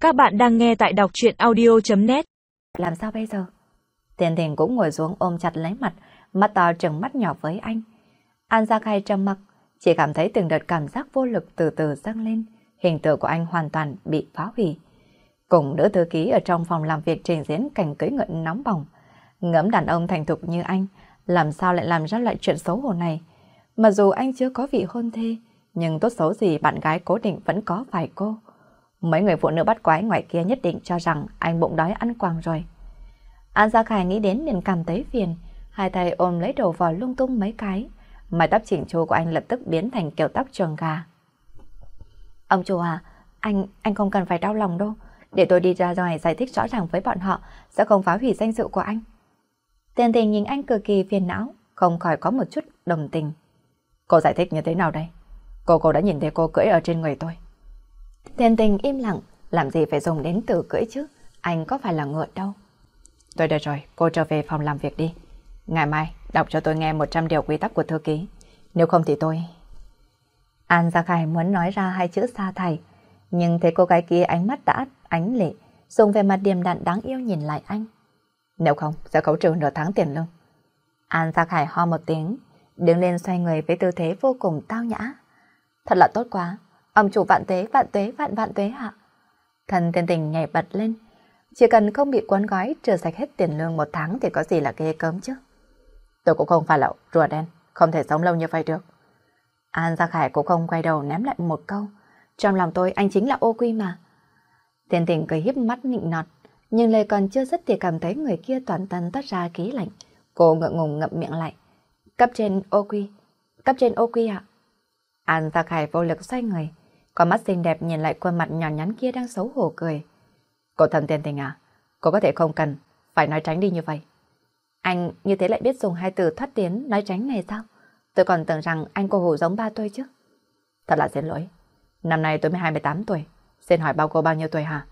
Các bạn đang nghe tại đọc truyện audio.net. Làm sao bây giờ? Tiền Tình cũng ngồi xuống ôm chặt lấy mặt, mắt to trừng mắt nhỏ với anh. An Gia Khai trầm mặc, chỉ cảm thấy từng đợt cảm giác vô lực từ từ dâng lên, hình tượng của anh hoàn toàn bị phá hủy. Cùng nữ thư ký ở trong phòng làm việc trình diễn cảnh cưới ngựa nóng bỏng, ngẫm đàn ông thành thục như anh, làm sao lại làm ra loại chuyện xấu hổ này? Mặc dù anh chưa có vị hôn thê, nhưng tốt xấu gì bạn gái cố định vẫn có vài cô. Mấy người phụ nữ bắt quái ngoài kia nhất định cho rằng anh bụng đói ăn quàng rồi. An Gia Khải nghĩ đến liền cảm thấy phiền, hai tay ôm lấy đầu vào lung tung mấy cái. Mái tóc chỉnh chu của anh lập tức biến thành kiểu tóc trường gà. Ông chủ à, anh không cần phải đau lòng đâu. Để tôi đi ra ngoài giải thích rõ ràng với bọn họ, sẽ không phá hủy danh dự của anh. Tiền Tình nhìn anh cực kỳ phiền não, không khỏi có một chút đồng tình. Cô giải thích như thế nào đây? Cô đã nhìn thấy cô cưỡi ở trên người tôi. Tiền Tình im lặng, làm gì phải dùng đến từ cưỡi chứ, anh có phải là ngựa đâu. Tôi được rồi, cô trở về phòng làm việc đi. Ngày mai đọc cho tôi nghe 100 điều quy tắc của thư ký, nếu không thì tôi... An Gia Khải muốn nói ra hai chữ sa thải, nhưng thấy cô gái kia ánh mắt đã ánh lệ, dùng về mặt điềm đạm đáng yêu nhìn lại anh. Nếu không, sẽ khấu trừ nửa tháng tiền lương. An Gia Khải ho một tiếng, đứng lên xoay người với tư thế vô cùng tao nhã. Thật là tốt quá, ông chủ vạn tuế, vạn tuế hả? Thần Tiền Tình nhảy bật lên, chỉ cần không bị cuốn gói trừ sạch hết tiền lương một tháng thì có gì là ghê gớm chứ. Tôi cũng không phải là rùa đen, không thể sống lâu như vậy được. An Gia Khải cũng không quay đầu ném lại một câu. Trong lòng tôi anh chính là ô quy mà. Tiền Tình cười híp mắt nịnh nọt, nhưng lời còn chưa dứt thì cảm thấy người kia toàn thân toát ra khí lạnh. Cô ngượng ngùng ngậm miệng lại. Cấp trên ô quy ạ. An Gia Khải vô lực xoay người, con mắt xinh đẹp nhìn lại khuôn mặt nhỏ nhắn kia đang xấu hổ cười. Cô thần Tiền Tình à, cô có thể không cần phải nói tránh đi như vậy. Anh như thế lại biết dùng hai từ thoát tiến nói tránh này sao? Tôi còn tưởng rằng anh cô hủ giống ba tôi chứ. Thật là xin lỗi, năm nay tôi mới 28 tuổi, xin hỏi bao cô bao nhiêu tuổi hả?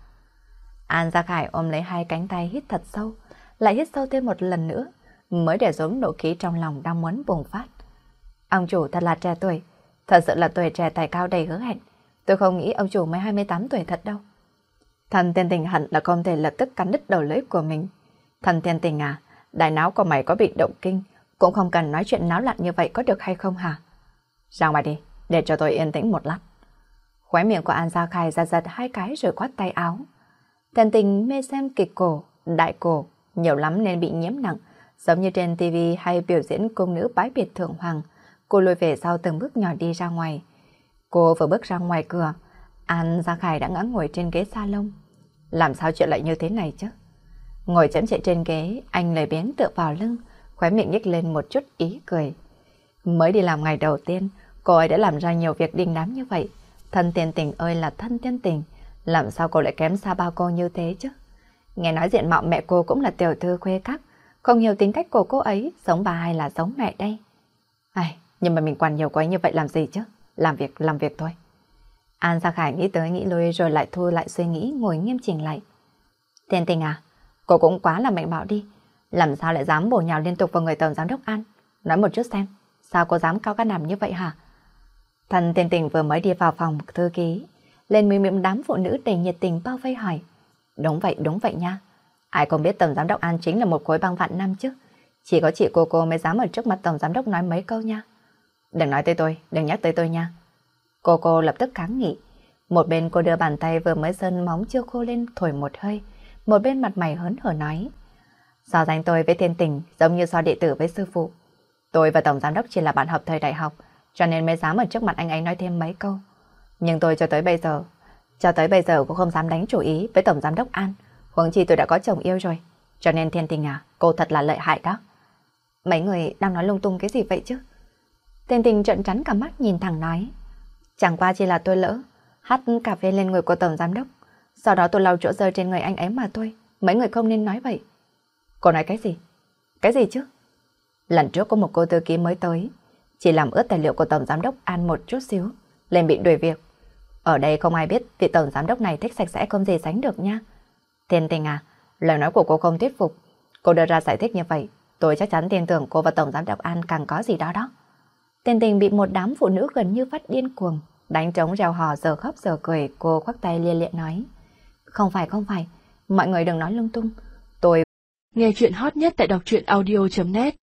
An Gia Khải ôm lấy hai cánh tay hít thật sâu, lại hít sâu thêm một lần nữa, mới để xuống nộ khí trong lòng đang muốn bùng phát. Ông chủ thật là trẻ tuổi, thật sự là tuổi trẻ tài cao đầy hứa hẹn. Tôi không nghĩ ông chủ mới 28 tuổi thật đâu. Thần Tiền Tình hận là không thể lập tức cắn đứt đầu lưỡi của mình. Thần Tiền Tình à, đại não của mày có bị động kinh, cũng không cần nói chuyện náo loạn như vậy có được hay không hả? Ra ngoài đi, để cho tôi yên tĩnh một lát. Khóe miệng của An Gia Khải giật giật hai cái rồi khoát tay áo. Tiền Tình mê xem kịch cổ, đại cổ, nhiều lắm nên bị nhiễm nặng, giống như trên TV hay biểu diễn cung nữ bái biệt thượng hoàng. Cô lùi về sau từng bước nhỏ đi ra ngoài. Cô vừa bước ra ngoài cửa, An Gia Khải đã ngã ngồi trên ghế salon. Làm sao chuyện lại như thế này chứ? Ngồi chễm chệ trên ghế, anh lười biếng tựa vào lưng, khóe miệng nhếch lên một chút ý cười. Mới đi làm ngày đầu tiên, cô ấy đã làm ra nhiều việc đình đám như vậy. Thân Tiền Tình ơi là thân Tiền Tình, làm sao cô lại kém xa bao cô như thế chứ? Nghe nói diện mạo mẹ cô cũng là tiểu thư khuê các, không hiểu tính cách của cô ấy, giống bà hay là giống mẹ đây? Nhưng mà mình quản nhiều cô ấy như vậy làm gì chứ? Làm việc thôi. An Gia Khải nghĩ tới nghĩ lui rồi lại thu lại suy nghĩ, ngồi nghiêm chỉnh lại. Tiền Tình à, cô cũng quá là mạnh bạo đi. Làm sao lại dám bổ nhào liên tục vào người tổng giám đốc An? Nói một chút xem, sao cô dám cao can đảm như vậy hả? Thần Tiền Tình vừa mới đi vào phòng thư ký, lên mỉm đám phụ nữ đầy nhiệt tình bao vây hỏi. Đúng vậy nha. Ai không biết tổng giám đốc An chính là một khối băng vạn năm chứ. Chỉ có chị cô mới dám ở trước mặt tổng giám đốc nói mấy câu nha. Đừng nói tới tôi, đừng nhắc tới tôi nha. Cô lập tức kháng nghị. Một bên cô đưa bàn tay vừa mới sơn móng chưa khô lên thổi một hơi, một bên mặt mày hớn hở nói. So sánh tôi với Tiền Tình giống như so đệ tử với sư phụ. Tôi và tổng giám đốc chỉ là bạn học thời đại học, cho nên mới dám ở trước mặt anh ấy nói thêm mấy câu. Nhưng tôi cho tới bây giờ cũng không dám đánh chủ ý với tổng giám đốc An. Huống chi tôi đã có chồng yêu rồi. Cho nên Tiền Tình à, cô thật là lợi hại đó. Mấy người đang nói lung tung cái gì vậy chứ? Tiền Tình trợn trắng cả mắt nhìn thẳng nói. Chẳng qua chỉ là tôi lỡ hắt cà phê lên người của tổng giám đốc, sau đó tôi lau chỗ rơi trên người anh ấy mà thôi. Mấy người không nên nói vậy. Cô nói cái gì? Cái gì chứ? Lần trước có một cô thư ký mới tới, chỉ làm ướt tài liệu của tổng giám đốc An một chút xíu, lên bị đuổi việc. Ở đây không ai biết vị tổng giám đốc này thích sạch sẽ không gì sánh được nha. Tiền Tình à, lời nói của cô không thuyết phục. Cô đưa ra giải thích như vậy, tôi chắc chắn tin tưởng cô và tổng giám đốc An càng có gì đó đó. Tiền Tình bị một đám phụ nữ gần như phát điên cuồng đánh trống reo hò giờ khóc giờ cười, cô khoác tay lia lịa nói. Không phải, mọi người đừng nói lung tung. Tôi Nghe chuyện hot nhất tại đọc truyện audio.net